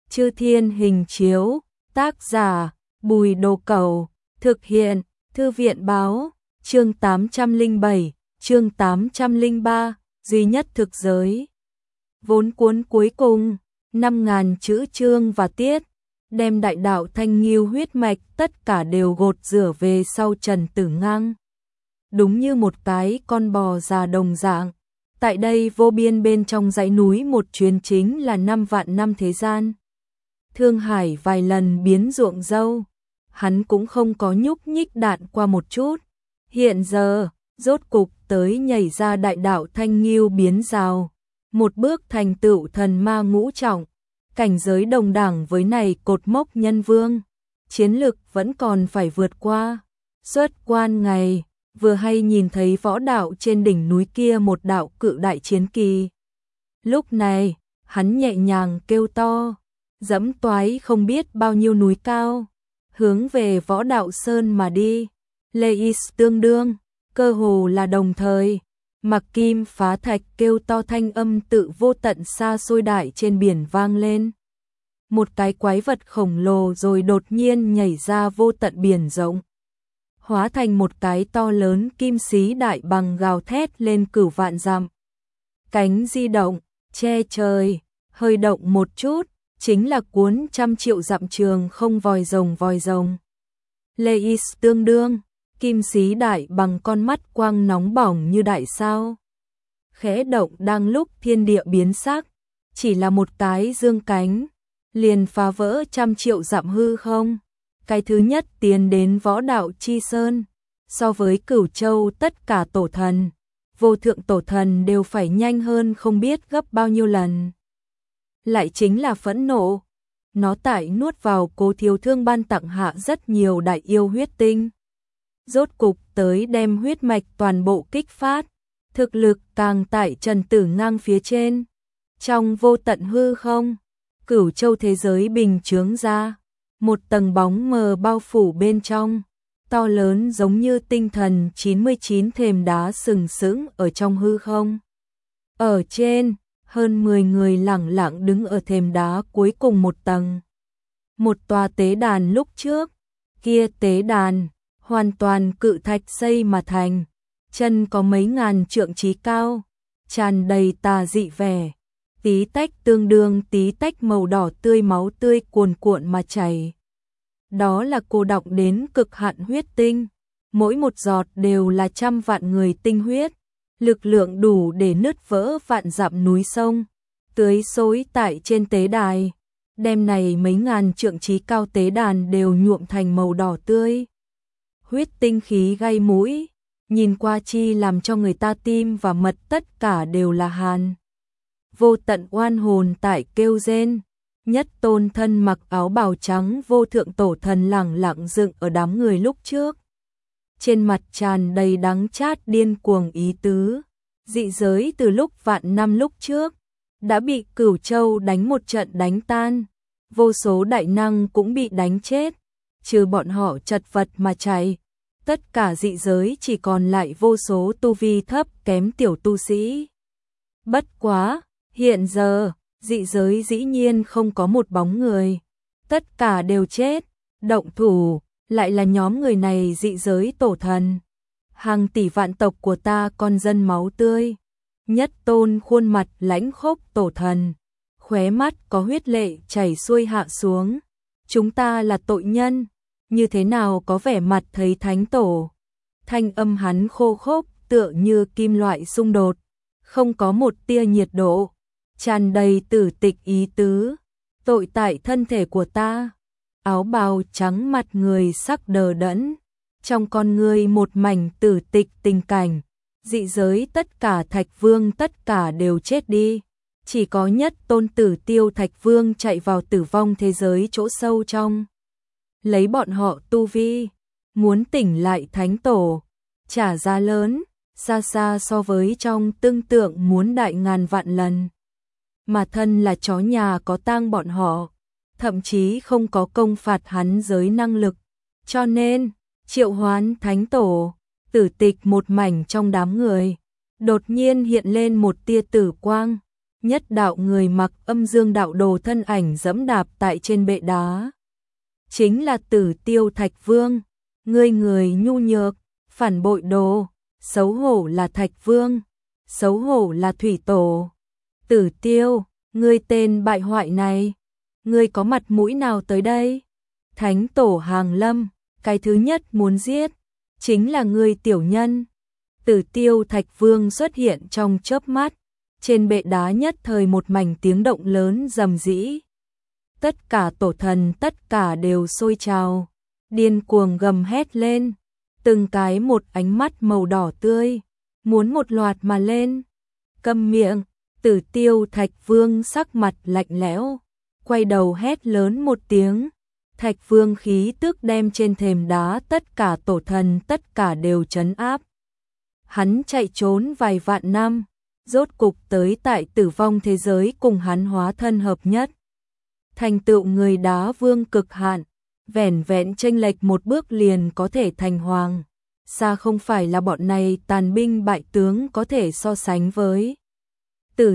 Chư Thiên Hình Chiếu, tác giả Bùi Đồ Cẩu, thực hiện Thư viện Báo, chương 807, chương 803, duy nhất thực giới. Vốn cuốn cuối cùng, 5.000 chữ chương và tiết, đem đại đạo Thanh Nghiêu huyết mạch tất cả đều gột rửa về sau Trần Tử Ngang. Đúng như một cái con bò già đồng dạng, tại đây vô biên bên trong dãy núi một chuyến chính là 5 vạn năm thế gian. Thương Hải vài lần biến ruộng dâu, hắn cũng không có nhúc nhích đạn qua một chút. Hiện giờ, rốt cục tới nhảy ra đại đạo Thanh Nghiêu biến rào, một bước thành tựu thần ma ngũ trọng, cảnh giới đồng đẳng với này cột mốc nhân vương, chiến lực vẫn còn phải vượt qua. Xuất quan ngày, vừa hay nhìn thấy võ đạo trên đỉnh núi kia một đạo cự đại chiến kỳ. Lúc này, hắn nhẹ nhàng kêu to, dẫm toái không biết bao nhiêu núi cao, hướng về võ đạo sơn mà đi. Lê Is tương đương, cơ hồ là đồng thời, mặc kim phá thạch kêu to thanh âm tự vô tận xa xôi đại trên biển vang lên. Một cái quái vật khổng lồ rồi đột nhiên nhảy ra vô tận biển rộng, hóa thành một cái to lớn kim xí đại bằng gào thét lên cửu vạn dặm. Cánh di động, che trời, hơi động một chút, chính là cuốn 100 triệu dặm trường không vòi rồng. Lê Is tương đương, kim xí đại bằng con mắt quang nóng bỏng như đại sao. Khẽ động đang lúc thiên địa biến sắc, chỉ là một cái dương cánh, liền phá vỡ 100 triệu dặm hư không. Cái thứ nhất tiến đến võ đạo chi sơn, so với Cửu Châu tất cả tổ thần, vô thượng tổ thần đều phải nhanh hơn không biết gấp bao nhiêu lần. Lại chính là phẫn nộ, nó tại nuốt vào Cố Thiếu Thương ban tặng hạ rất nhiều đại yêu huyết tinh. Rốt cục tới đem huyết mạch toàn bộ kích phát, thực lực càng tại Trần Tử Ngang phía trên. Trong vô tận hư không, Cửu Châu thế giới bình chướng ra, một tầng bóng mờ bao phủ bên trong, to lớn giống như tinh thần 99 thềm đá sừng sững ở trong hư không. Ở trên, hơn 10 người lẳng lặng đứng ở thềm đá cuối cùng một tầng. Một tòa tế đàn lúc trước, kia tế đàn, hoàn toàn cự thạch xây mà thành, chân có mấy ngàn trượng chí cao, tràn đầy tà dị vẻ, tí tách tương đương tí tách màu đỏ tươi máu tươi cuồn cuộn mà chảy. Đó là cô đọng đến cực hạn huyết tinh, mỗi một giọt đều là 100 vạn người tinh huyết, lực lượng đủ để nứt vỡ vạn dặm núi sông, tưới xối tại trên tế đài, đêm này mấy ngàn trượng chí cao tế đàn đều nhuộm thành màu đỏ tươi. Huyết tinh khí gây mũi, nhìn qua chi làm cho người ta tim và mật tất cả đều là hàn. Vô tận oan hồn tại kêu rên, nhất tôn thân mặc áo bào trắng vô thượng tổ thần lẳng lặng dựng ở đám người lúc trước. Trên mặt tràn đầy đắng chát điên cuồng ý tứ, dị giới từ lúc vạn năm lúc trước, đã bị Cửu Châu đánh một trận đánh tan, vô số đại năng cũng bị đánh chết, trừ bọn họ chật vật mà chạy. Tất cả dị giới chỉ còn lại vô số tu vi thấp kém tiểu tu sĩ. Bất quá, hiện giờ, dị giới dĩ nhiên không có một bóng người, tất cả đều chết, động thủ, lại là nhóm người này dị giới tổ thần. Hàng tỷ vạn tộc của ta con dân máu tươi, nhất tôn khuôn mặt lãnh khốc tổ thần, khóe mắt có huyết lệ chảy xuôi hạ xuống. Chúng ta là tội nhân, như thế nào có vẻ mặt thấy thánh tổ. Thanh âm hắn khô khốc tựa như kim loại xung đột, không có một tia nhiệt độ, tràn đầy tử tịch ý tứ. Tội tại thân thể của ta. Áo bào trắng mặt người sắc đờ đẫn, trong con người một mảnh tử tịch tình cảnh. Dị giới tất cả Thạch Vương tất cả đều chết đi, chỉ có nhất tôn Tử Tiêu Thạch Vương chạy vào tử vong thế giới chỗ sâu trong, lấy bọn họ tu vi, muốn tỉnh lại thánh tổ, trả giá lớn, xa xa so với trong tương tượng muốn đại ngàn vạn lần. Mà thân là chó nhà có tang bọn họ, thậm chí không có công phạt hắn giới năng lực, cho nên triệu hoán thánh tổ. Tử tịch một mảnh trong đám người, đột nhiên hiện lên một tia tử quang, nhất đạo người mặc âm dương đạo đồ thân ảnh dẫm đạp tại trên bệ đá. Chính là Tử Tiêu Thạch Vương, người nhu nhược, phản bội đồ, xấu hổ là Thạch Vương, xấu hổ là Thủy Tổ. Tử Tiêu, ngươi tên bại hoại này, ngươi có mặt mũi nào tới đây? Thánh Tổ Hàng Lâm, cái thứ nhất muốn giết, chính là ngươi tiểu nhân. Tử Tiêu Thạch Vương xuất hiện trong chớp mắt, trên bệ đá nhất thời một mảnh tiếng động lớn rầm rĩ. Tất cả tổ thần tất cả đều sôi trào, điên cuồng gầm hét lên, từng cái một ánh mắt màu đỏ tươi, muốn một loạt mà lên. Câm miệng, Tử Tiêu Thạch Vương sắc mặt lạnh lẽo, quay đầu hét lớn một tiếng. Thạch Vương khí tức đem trên thềm đá tất cả tổ thần tất cả đều trấn áp. Hắn chạy trốn vài vạn năm, rốt cục tới tại tử vong thế giới cùng hắn hóa thân hợp nhất. Thành tựu người đá vương cực hạn, vẻn vẹn chênh lệch một bước liền có thể thành hoàng. Xa không phải là bọn này tàn binh bại tướng có thể so sánh với. Tử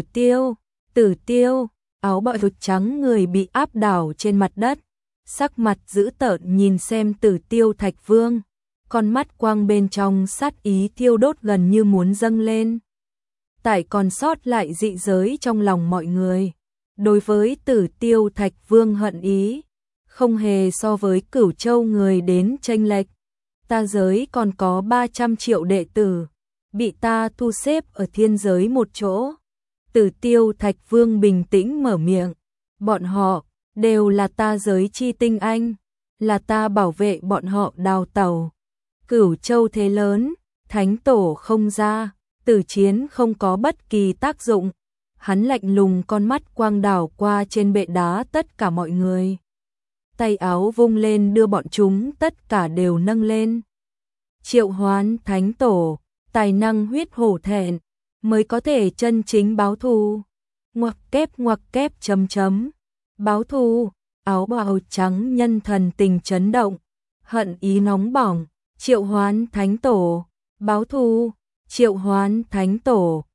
Tiêu, áo bào trắng người bị áp đảo trên mặt đất, sắc mặt dữ tợn nhìn xem Tử Tiêu Thạch Vương, con mắt quang bên trong sát ý thiêu đốt gần như muốn dâng lên. Tại còn sót lại dị giới trong lòng mọi người, đối với Tử Tiêu Thạch Vương hận ý, không hề so với Cửu Châu người đến chênh lệch. Ta giới còn có 300 triệu đệ tử, bị ta thu xếp ở thiên giới một chỗ. Tử Tiêu Thạch Vương bình tĩnh mở miệng, bọn họ đều là ta giới chi tinh anh, là ta bảo vệ bọn họ đào tẩu. Cửu Châu thế lớn, Thánh Tổ không ra, tử chiến không có bất kỳ tác dụng. Hắn lạnh lùng con mắt quang đảo qua trên bệ đá tất cả mọi người. Tay áo vung lên đưa bọn chúng tất cả đều nâng lên. Triệu hoán Thánh Tổ, tài năng huyết hổ thẹn, mới có thể chân chính báo thù. Ngoặc kép chấm chấm. Báo thù, áo bào trắng nhân thần tình chấn động, hận ý nóng bỏng, triệu hoán Thánh Tổ, báo thù, triệu hoán Thánh Tổ,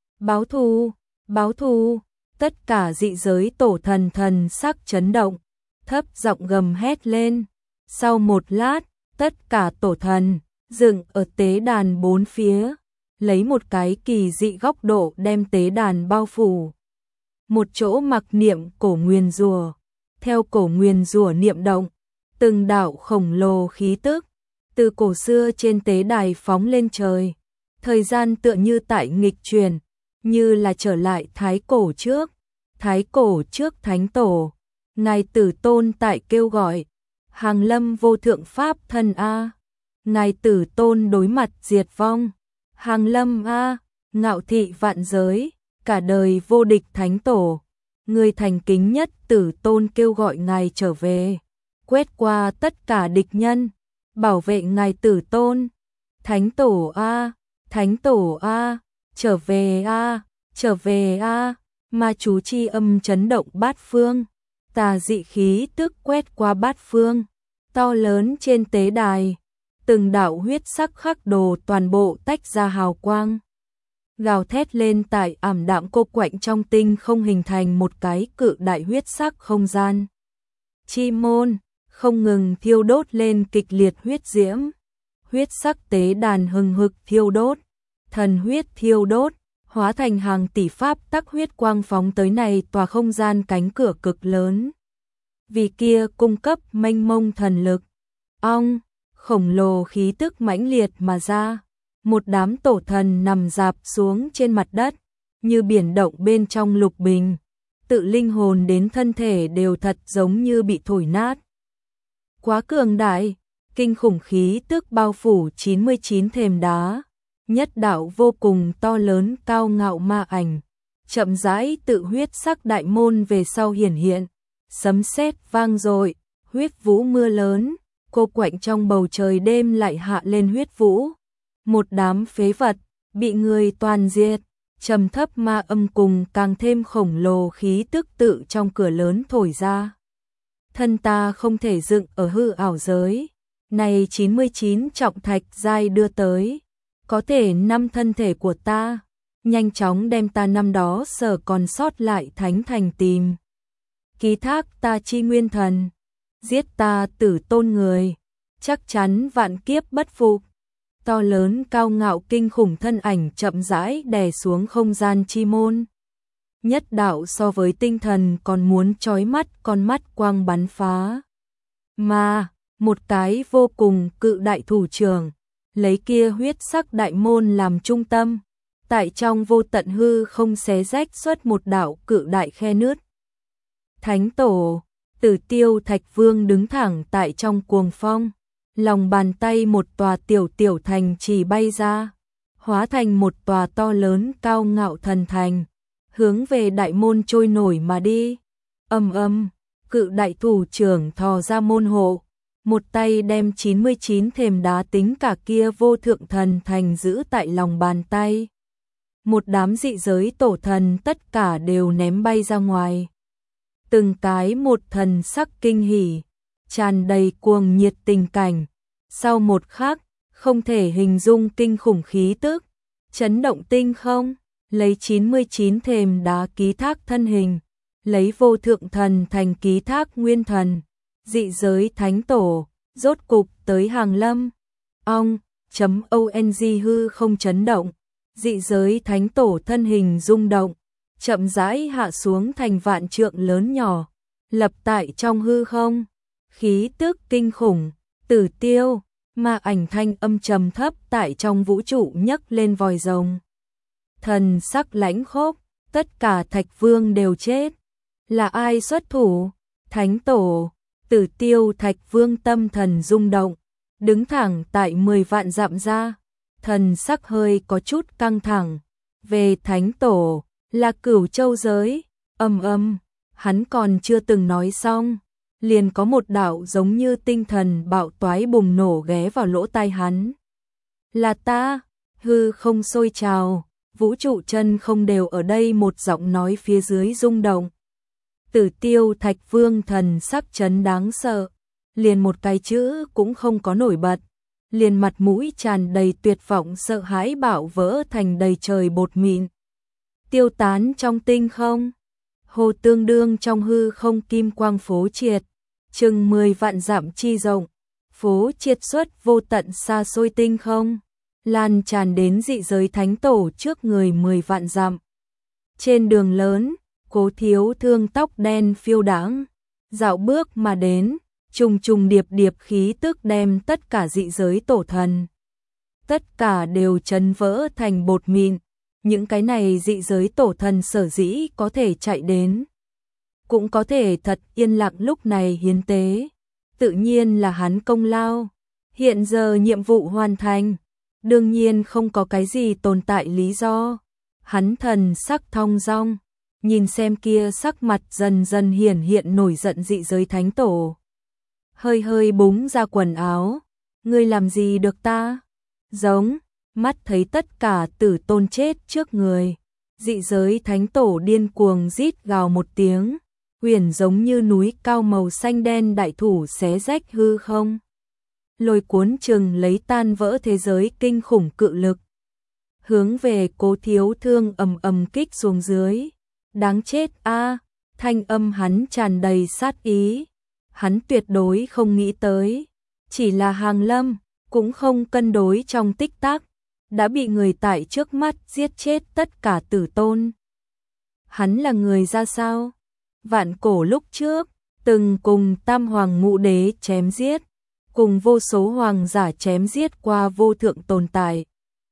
báo thù, tất cả dị giới tổ thần sắc chấn động, thấp giọng gầm hét lên. Sau một lát, tất cả tổ thần dựng ở tế đàn bốn phía, lấy một cái kỳ dị góc độ đem tế đàn bao phủ. Một chỗ mặc niệm cổ nguyền rủa, theo cổ nguyền rủa niệm động, từng đạo khổng lồ khí tức từ cổ xưa trên tế đài phóng lên trời. Thời gian tựa như tại nghịch chuyển, như là trở lại thái cổ trước. Thái cổ trước Thánh Tổ, ngài Tử Tôn tại kêu gọi, hàng lâm vô thượng pháp thân a. Ngài Tử Tôn đối mặt diệt vong, hàng lâm a, ngạo thị vạn giới, cả đời vô địch Thánh Tổ. Người thành kính nhất Tử Tôn kêu gọi ngài trở về, quét qua tất cả địch nhân, bảo vệ ngài Tử Tôn. Thánh Tổ a, Thánh Tổ a, trở về a, trở về a. Ma chú chi âm chấn động bát phương, tà dị khí tức quét qua bát phương, to lớn trên tế đài, từng đạo huyết sắc khắc đồ toàn bộ tách ra hào quang, gào thét lên tại ảm đạm cô quạnh trong tinh không hình thành một cái cự đại huyết sắc không gian. Chi môn không ngừng thiêu đốt lên kịch liệt huyết diễm, huyết sắc tế đàn hừng hực thiêu đốt, thần huyết thiêu đốt, hóa thành hàng tỷ pháp tắc huyết quang phóng tới này tòa không gian cánh cửa cực lớn. Vì kia cung cấp mênh mông thần lực, khổng lồ khí tức mãnh liệt mà ra, một đám tổ thần nằm rạp xuống trên mặt đất, như biển động bên trong lục bình, tự linh hồn đến thân thể đều thật giống như bị thổi nát. Quá cường đại, kinh khủng khí tức bao phủ 99 thềm đá. Nhất đạo vô cùng to lớn cao ngạo ma ảnh, chậm rãi tự huyết sắc đại môn về sau hiển hiện, sấm sét vang dội, huyết vũ mưa lớn, cô quạnh trong bầu trời đêm lại hạ lên huyết vũ. Một đám phế vật, bị người toàn diệt, trầm thấp ma âm cùng càng thêm khổng lồ khí tức tự trong cửa lớn thổi ra. Thân ta không thể dựng ở hư ảo giới, này 99 trọng thạch giai đưa tới. Có thể 5 thân thể của ta, nhanh chóng đem ta năm đó sở còn sót lại thánh thành tìm. Ký thác ta chi nguyên thần, giết ta tử tôn người, chắc chắn vạn kiếp bất phục. To lớn cao ngạo kinh khủng thân ảnh chậm rãi đè xuống không gian chi môn. Nhất đạo so với tinh thần còn muốn chói mắt, con mắt quang bắn phá. Mà, một cái vô cùng cự đại thủ trưởng, lấy kia huyết sắc đại môn làm trung tâm, tại trong vô tận hư không xé rách xuất một đạo cự đại khe nứt. Thánh tổ, Tử Tiêu Thạch Vương đứng thẳng tại trong cuồng phong, lòng bàn tay một tòa tiểu tiểu thành trì bay ra, hóa thành một tòa to lớn cao ngạo thần thành, hướng về đại môn trôi nổi mà đi. Ầm ầm, cự đại thủ trưởng thò ra môn hộ, một tay đem 99 thềm đá tính cả kia vô thượng thần thành giữ tại lòng bàn tay. Một đám dị giới tổ thần tất cả đều ném bay ra ngoài. Từng cái một thần sắc kinh hỉ, tràn đầy cuồng nhiệt tình cảnh. Sau một khắc, không thể hình dung kinh khủng khí tức, chấn động tinh không, lấy 99 thềm đá ký thác thân hình, lấy vô thượng thần thành ký thác nguyên thần, dị giới thánh tổ, rốt cục tới hàng lâm. ONG hư không chấn động, dị giới thánh tổ thân hình rung động, chậm rãi hạ xuống thành vạn trượng lớn nhỏ, lập tại trong hư không, khí tức kinh khủng, Tử Tiêu, mà ảnh thanh âm trầm thấp tại trong vũ trụ nhấc lên vòi rồng. Thần sắc lãnh khốc, tất cả Thạch Vương đều chết. Là ai xuất thủ? Thánh tổ, Tử Tiêu Thạch Vương tâm thần rung động, đứng thẳng tại 10 vạn dặm ra, thần sắc hơi có chút căng thẳng. Về thánh tổ, là Cửu Châu giới, hắn còn chưa từng nói xong, liền có một đạo giống như tinh thần bạo toái bùng nổ ghé vào lỗ tai hắn. Là ta, hư không sôi trào, vũ trụ chân không đều ở đây một giọng nói phía dưới rung động. Tử Tiêu Thạch Vương thần sắc chấn đáng sợ, liền một cái chữ cũng không có nổi bật, liền mặt mũi tràn đầy tuyệt vọng sợ hãi bạo vỡ thành đầy trời bột mịn, tiêu tán trong tinh không. Hồ tương đương trong hư không kim quang phố triệt, chừng 10 vạn dặm chi rộng, phố triệt xuất vô tận xa xôi tinh không, lan tràn đến dị giới thánh tổ trước người 10 vạn dặm. Trên đường lớn, Cố Thiếu Thương tóc đen phiêu đãng, dạo bước mà đến, trùng trùng điệp điệp khí tức đem tất cả dị giới tổ thần, tất cả đều chấn vỡ thành bột mịn. Những cái này dị giới tổ thần sở dĩ có thể chạy đến, cũng có thể thật yên lặng lúc này hiến tế, tự nhiên là hắn công lao. Hiện giờ nhiệm vụ hoàn thành, đương nhiên không có cái gì tồn tại lý do. Hắn thần sắc thong dong, nhìn xem kia sắc mặt dần dần hiển hiện nổi giận dị giới thánh tổ. Hơi hơi búng ra quần áo, ngươi làm gì được ta? Giống, mắt thấy tất cả tử tôn chết trước người. Dị giới thánh tổ điên cuồng rít gào một tiếng, huyền giống như núi cao màu xanh đen đại thủ xé rách hư không. Lôi cuốn chừng lấy tan vỡ thế giới kinh khủng cự lực. Hướng về Cố Thiếu Thương kích xuống dưới. Đáng chết a, thanh âm hắn tràn đầy sát ý. Hắn tuyệt đối không nghĩ tới, chỉ là hàng lâm, cũng không cân đối trong tích tắc, đã bị người tại trước mắt giết chết tất cả tử tôn. Hắn là người ra sao? Vạn cổ lúc trước, từng cùng Tam Hoàng Ngũ Đế chém giết, cùng vô số hoàng giả chém giết qua vô thượng tồn tại.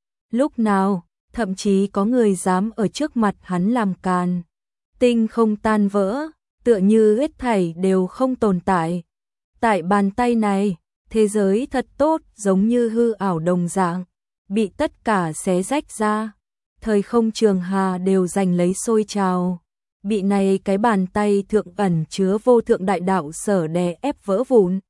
Lúc nào, thậm chí có người dám ở trước mặt hắn làm càn. Tinh không tan vỡ, tựa như hết thảy đều không tồn tại. Tại bàn tay này, thế giới thật tốt giống như hư ảo đồng dạng, bị tất cả xé rách ra. Thời không trường hà đều giành lấy sôi trào, bị này cái bàn tay thượng ẩn chứa vô thượng đại đạo sở đè ép vỡ vụn.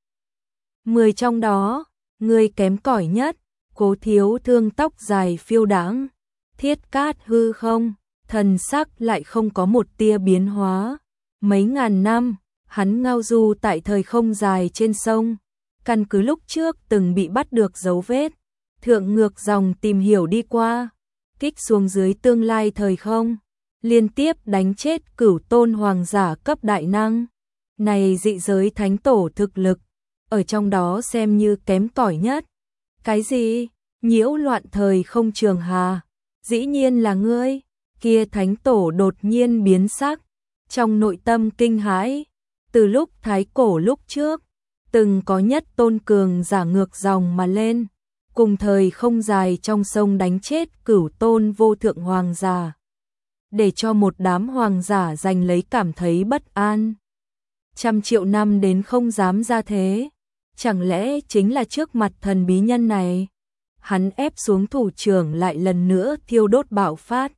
10 trong đó, người kém cỏi nhất, Cố Thiếu Thương tóc dài phiêu đãng, thiết cát hư không, thần sắc lại không có một tia biến hóa. Mấy ngàn năm, hắn ngao du tại thời không dài trên sông, căn cứ lúc trước từng bị bắt được dấu vết, thượng ngược dòng tìm hiểu đi qua, kích xuống dưới tương lai thời không, liên tiếp đánh chết Cửu Tôn hoàng giả cấp đại năng. Này dị giới thánh tổ thực lực, ở trong đó xem như kém cỏi nhất. Cái gì? Nhiễu loạn thời không Trường Hà, dĩ nhiên là ngươi. Kia thánh tổ đột nhiên biến sắc, trong nội tâm kinh hãi. Từ lúc thái cổ lúc trước, từng có nhất tôn cường giả ngược dòng mà lên, cùng thời không dài trong sông đánh chết Cửu Tôn vô thượng hoàng giả, để cho một đám hoàng giả giành lấy cảm thấy bất an. Trăm triệu năm đến không dám ra thế, chẳng lẽ chính là trước mặt thần bí nhân này? Hắn ép xuống thủ trưởng lại lần nữa thiêu đốt bạo phát.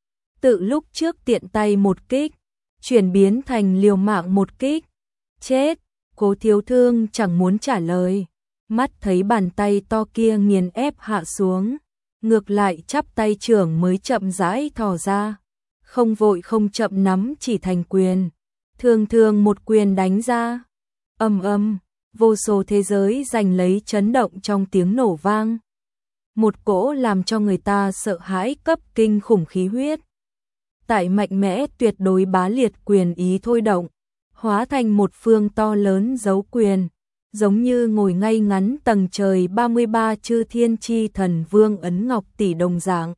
Tự lúc trước tiện tay một kích, chuyển biến thành liều mạng một kích. Chết, Cố Thiếu Thương chẳng muốn trả lời, mắt thấy bàn tay to kia nghiền ép hạ xuống, ngược lại chắp tay trưởng mới chậm rãi thò ra, không vội không chậm nắm chỉ thành quyền, thường thường một quyền đánh ra. Ầm ầm, vô số thế giới giành lấy chấn động trong tiếng nổ vang. Một cỗ làm cho người ta sợ hãi cấp kinh khủng khí huyết, tại mạnh mẽ tuyệt đối bá liệt quyền ý thôi động, hóa thành một phương to lớn dấu quyền, giống như ngồi ngay ngắn tầng trời 33 chư thiên chi thần vương ấn ngọc tỷ đồng dạng.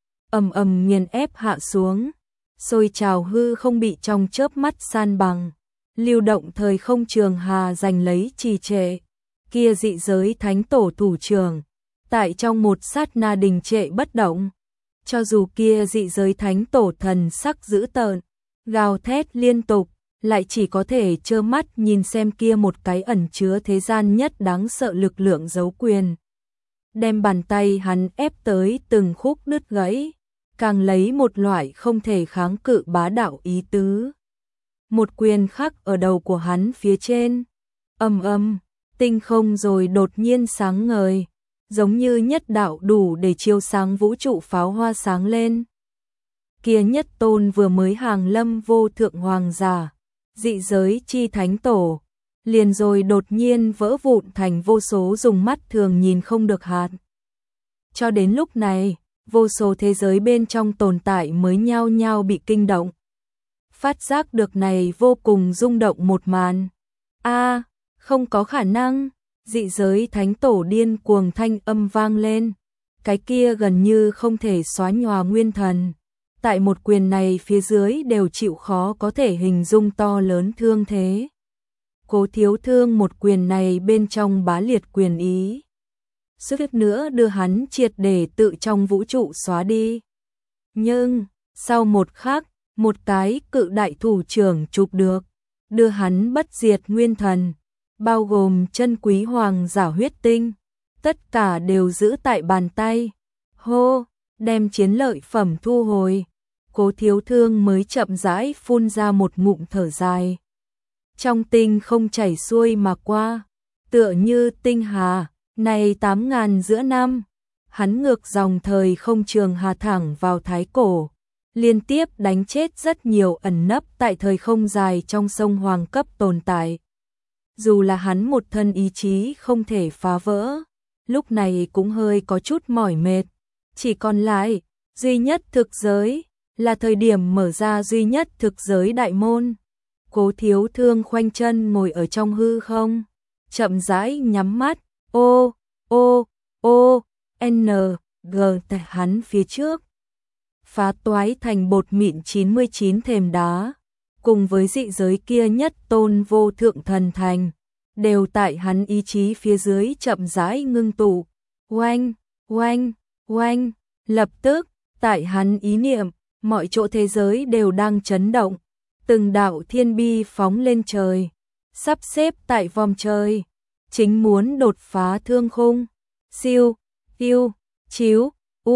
Ầm ầm nghiền ép hạ xuống, sôi trào hư không bị trong chớp mắt san bằng, lưu động thời không Trường Hà giành lấy trì trệ. Kia dị giới thánh tổ thủ trưởng, tại trong một sát na đình trệ bất động. Cho dù kia dị giới thánh tổ thần sắc dữ tợn, gào thét liên tục, lại chỉ có thể trơ mắt nhìn xem kia một cái ẩn chứa thế gian nhất đáng sợ lực lượng dấu quyền. Đem bàn tay hắn ép tới từng khúc đứt gãy, càng lấy một loại không thể kháng cự bá đạo ý tứ. Một quyền khắc ở đầu của hắn phía trên, ầm ầm, tinh không rồi đột nhiên sáng ngời, giống như nhất đạo đủ để chiếu sáng vũ trụ pháo hoa sáng lên. Kia nhất tôn vừa mới hàng lâm vô thượng hoàng giả, dị giới chi thánh tổ, liền rồi đột nhiên vỡ vụn thành vô số dùng mắt thường nhìn không được hạt. Cho đến lúc này, vô số thế giới bên trong tồn tại mới nhao nhao bị kinh động. Phát giác được này vô cùng rung động một màn. Không có khả năng, dị giới thánh tổ điên cuồng thanh âm vang lên. Cái kia gần như không thể xóa nhòa nguyên thần, tại một quyền này phía dưới đều chịu khó có thể hình dung to lớn thương thế. Cố Thiếu Thương một quyền này bên trong bá liệt quyền ý, suýt nữa đưa hắn triệt để tự trong vũ trụ xóa đi. Nhưng, sau một khắc, một cái cự đại thủ trưởng chụp được, đưa hắn bất diệt nguyên thần, bao gồm chân quý hoàng giả huyết tinh, tất cả đều giữ tại bàn tay. Hô, đem chiến lợi phẩm thu hồi, Cố Thiếu Thương mới chậm rãi phun ra một ngụm thở dài. Trong tinh không chảy xuôi mà qua, tựa như tinh hà, này 8.000 giữa năm, hắn ngược dòng thời không Trường Hà thẳng vào thái cổ, liên tiếp đánh chết rất nhiều ẩn nấp tại thời không dài trong sông hoàng cấp tồn tại. Dù là hắn một thân ý chí không thể phá vỡ, lúc này cũng hơi có chút mỏi mệt, chỉ còn lại duy nhất thực giới, là thời điểm mở ra duy nhất thực giới đại môn. Cố Thiếu Thương khoanh chân ngồi ở trong hư không, chậm rãi nhắm mắt, tại hắn phía trước, phá toái thành bột mịn 99 thềm đá, cùng với dị giới kia nhất tôn vô thượng thần thành, đều tại hắn ý chí phía dưới chậm rãi ngưng tụ. Oanh, oanh, oanh, lập tức, tại hắn ý niệm, mọi chỗ thế giới đều đang chấn động, từng đạo thiên bi phóng lên trời, sắp xếp tại vòm trời, chính muốn đột phá thương khung. Siêu, tiêu, chiếu,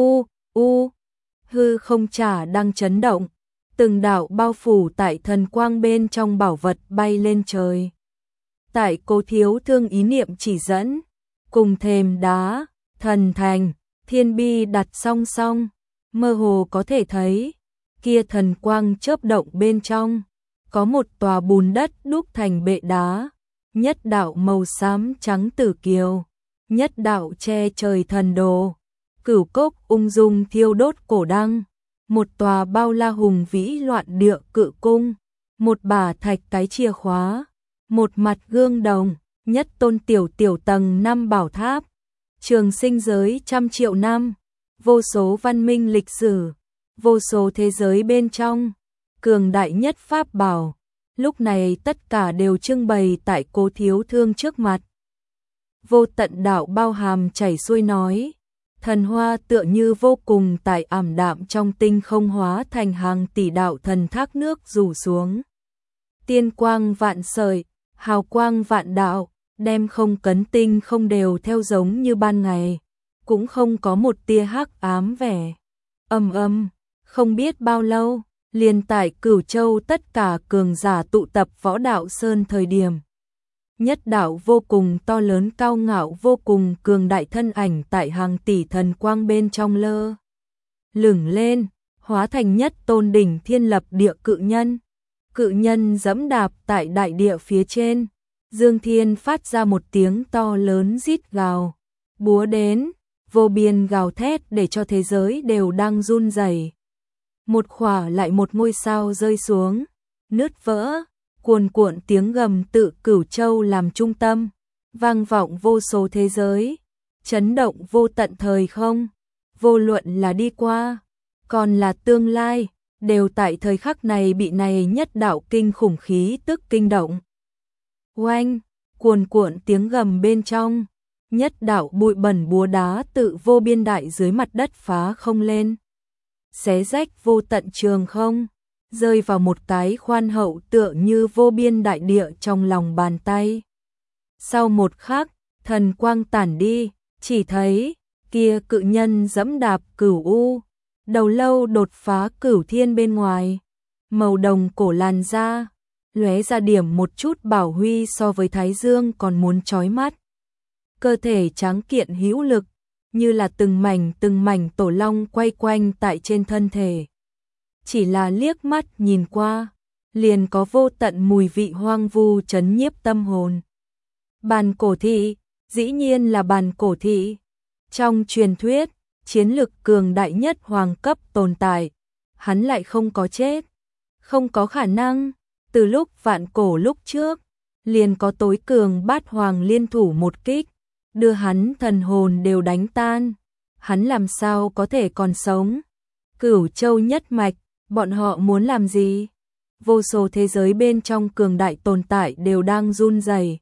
hư không chả đang chấn động, từng đạo bao phủ tại thần quang bên trong bảo vật bay lên trời. Tại Cố Thiếu Thương ý niệm chỉ dẫn, cùng thềm đá, thần thành, thiên bi đặt song song, mơ hồ có thể thấy, kia thần quang chớp động bên trong, có một tòa bùn đất đúc thành bệ đá, nhất đạo màu xám trắng tử kiều, nhất đạo che trời thần đồ, Cửu cốc ung dung thiêu đốt cổ đăng, một tòa bao la hùng vĩ loạn địa cự cung, một bả thạch cái chìa khóa, một mặt gương đồng, nhất tôn tiểu tiểu tầng 5 bảo tháp, trường sinh giới trăm triệu năm, vô số văn minh lịch sử, vô số thế giới bên trong, cường đại nhất pháp bảo, lúc này tất cả đều trưng bày tại Cố Thiếu Thương trước mặt. Vô tận đạo bao hàm chảy xuôi nói, thần hoa tựa như vô cùng tại ảm đạm trong tinh không hóa thành hàng tỷ đạo thần thác nước rủ xuống. Tiên quang vạn sợi, hào quang vạn đạo, đem không cấn tinh không đều theo giống như ban ngày, cũng không có một tia hắc ám vẻ. Không biết bao lâu, liền tại Cửu Châu tất cả cường giả tụ tập Võ Đạo Sơn thời điểm. Nhất đạo vô cùng to lớn cao ngạo vô cùng cường đại thân ảnh tại hàng tỷ thần quang bên trong lơ lửng lên, hóa thành nhất tôn đỉnh thiên lập địa cự nhân. Cự nhân giẫm đạp tại đại địa phía trên, Dương Thiên phát ra một tiếng to lớn rít gào, búa đến, vô biên gào thét để cho thế giới đều đang run rẩy. Một khỏa lại một ngôi sao rơi xuống, nứt vỡ, cuồn cuộn tiếng gầm tự Cửu Châu làm trung tâm, vang vọng vô số thế giới, chấn động vô tận thời không, vô luận là đi qua, còn là tương lai, đều tại thời khắc này bị này nhất đạo kinh khủng khí tức kinh động. Oanh, cuồn cuộn tiếng gầm bên trong, nhất đạo bụi bẩn búa đá tự vô biên đại dưới mặt đất phá không lên, xé rách vô tận trường không, rơi vào một cái khoan hậu tựa như vô biên đại địa trong lòng bàn tay. Sau một khắc, thần quang tản đi, chỉ thấy kia cự nhân giẫm đạp cửu u, đầu lâu đột phá cửu thiên bên ngoài, màu đồng cổ làn da, lóe ra điểm một chút bảo huy so với thái dương còn muốn chói mắt. Cơ thể tráng kiện hữu lực, như là từng mảnh tổ long quay quanh tại trên thân thể. Chỉ là liếc mắt nhìn qua, liền có vô tận mùi vị hoang vu trấn nhiếp tâm hồn. Bàn cổ thị, dĩ nhiên là bàn cổ thị. Trong truyền thuyết, chiến lực cường đại nhất hoàng cấp tồn tại, hắn lại không có chết. Không có khả năng, từ lúc vạn cổ lúc trước, liền có tối cường bát hoàng liên thủ một kích, đưa hắn thần hồn đều đánh tan. Hắn làm sao có thể còn sống? Cửu Châu nhất mạch, bọn họ muốn làm gì? Vô số thế giới bên trong cường đại tồn tại đều đang run rẩy,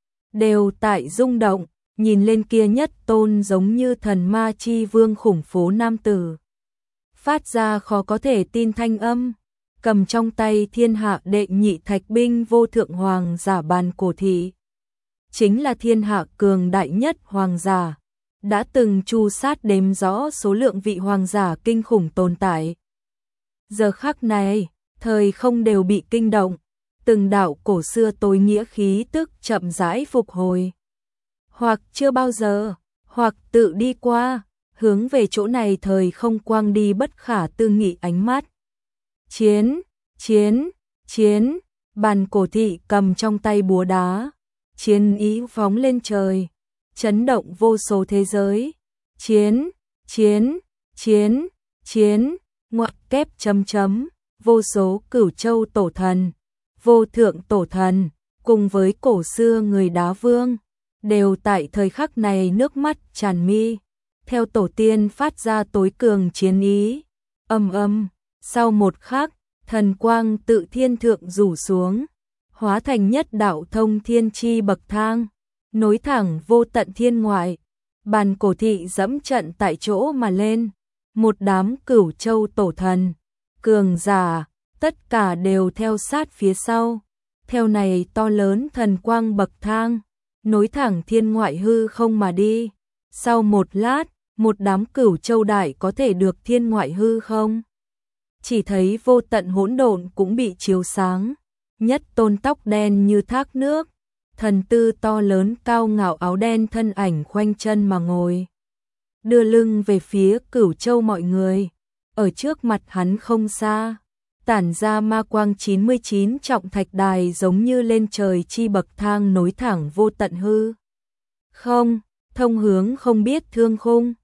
đều tại rung động, nhìn lên kia nhất tôn giống như thần ma chi vương khủng phố nam tử. Phát ra khó có thể tin thanh âm, cầm trong tay thiên hạ đệ nhị thạch binh vô thượng hoàng giả bàn cổ thị. Chính là thiên hạ cường đại nhất hoàng giả, đã từng tru sát đếm rõ số lượng vị hoàng giả kinh khủng tồn tại. Giờ khắc này, thời không đều bị kinh động, từng đạo cổ xưa tối nghĩa khí tức chậm rãi phục hồi. Hoặc chưa bao giờ, hoặc tự đi qua, hướng về chỗ này thời không quang đi bất khả tư nghị ánh mắt. Chiến, chiến, chiến, bàn cổ thị cầm trong tay búa đá, chiến ý phóng lên trời, chấn động vô số thế giới. Chiến, chiến, chiến, chiến, ngoặc kép chấm chấm, vô số Cửu Châu tổ thần, vô thượng tổ thần, cùng với cổ xưa người đá vương, đều tại thời khắc này nước mắt tràn mi, theo tổ tiên phát ra tối cường chiến ý. Sau một khắc, thần quang tự thiên thượng rủ xuống, hóa thành nhất đạo thông thiên chi bậc thang, nối thẳng vô tận thiên ngoại. Bàn cổ thị dẫm trận tại chỗ mà lên, một đám Cửu Châu tổ thần, cường giả, tất cả đều theo sát phía sau, theo này to lớn thần quang bậc thang, nối thẳng thiên ngoại hư không mà đi. Sau một lát, một đám Cửu Châu đại có thể được thiên ngoại hư không. Chỉ thấy vô tận hỗn độn cũng bị chiếu sáng, nhất tôn tóc đen như thác nước, thần tư to lớn cao ngạo áo đen thân ảnh khoanh chân mà ngồi, đưa lưng về phía Cửu Châu mọi người. Ở trước mặt hắn không xa, tản ra ma quang 99 trọng thạch đài giống như lên trời chi bậc thang nối thẳng vô tận hư không, thông hướng không biết thương khung.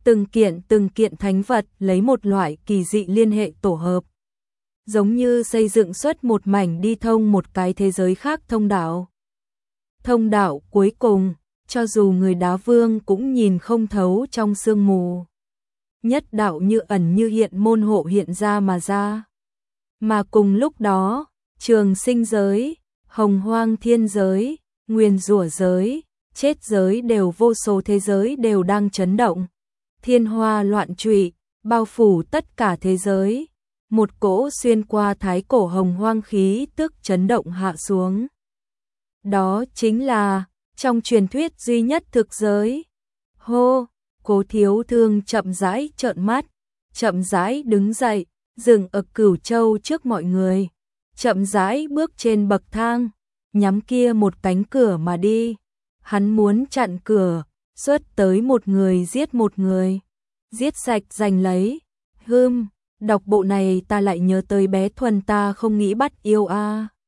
từng kiện thánh vật lấy một loại kỳ dị liên hệ tổ hợp. Giống như xây dựng xuất một mảnh đi thông một cái thế giới khác thông đạo. Thông đạo cuối cùng, cho dù người đá vương cũng nhìn không thấu trong sương mù. Nhất đạo như ẩn như hiện môn hộ hiện ra mà ra. Mà cùng lúc đó, trường sinh giới, hồng hoang thiên giới, nguyền rủa giới, chết giới đều vô số thế giới đều đang chấn động. Thiên hoa loạn trụy, bao phủ tất cả thế giới. Một cỗ xuyên qua thái cổ hồng hoang khí tức chấn động hạ xuống. Đó chính là, trong truyền thuyết duy nhất thực giới. Hô, Cố Thiếu Thương chậm rãi trợn mắt, chậm rãi đứng dậy, dừng ở Cửu Châu trước mọi người. Chậm rãi bước trên bậc thang, nhắm kia một cánh cửa mà đi. Hắn muốn chặn cửa, xuất tới một người giết một người. Giết sạch giành lấy. Đọc bộ này ta lại nhớ tới bé Thuần ta không nghĩ bắt yêu a.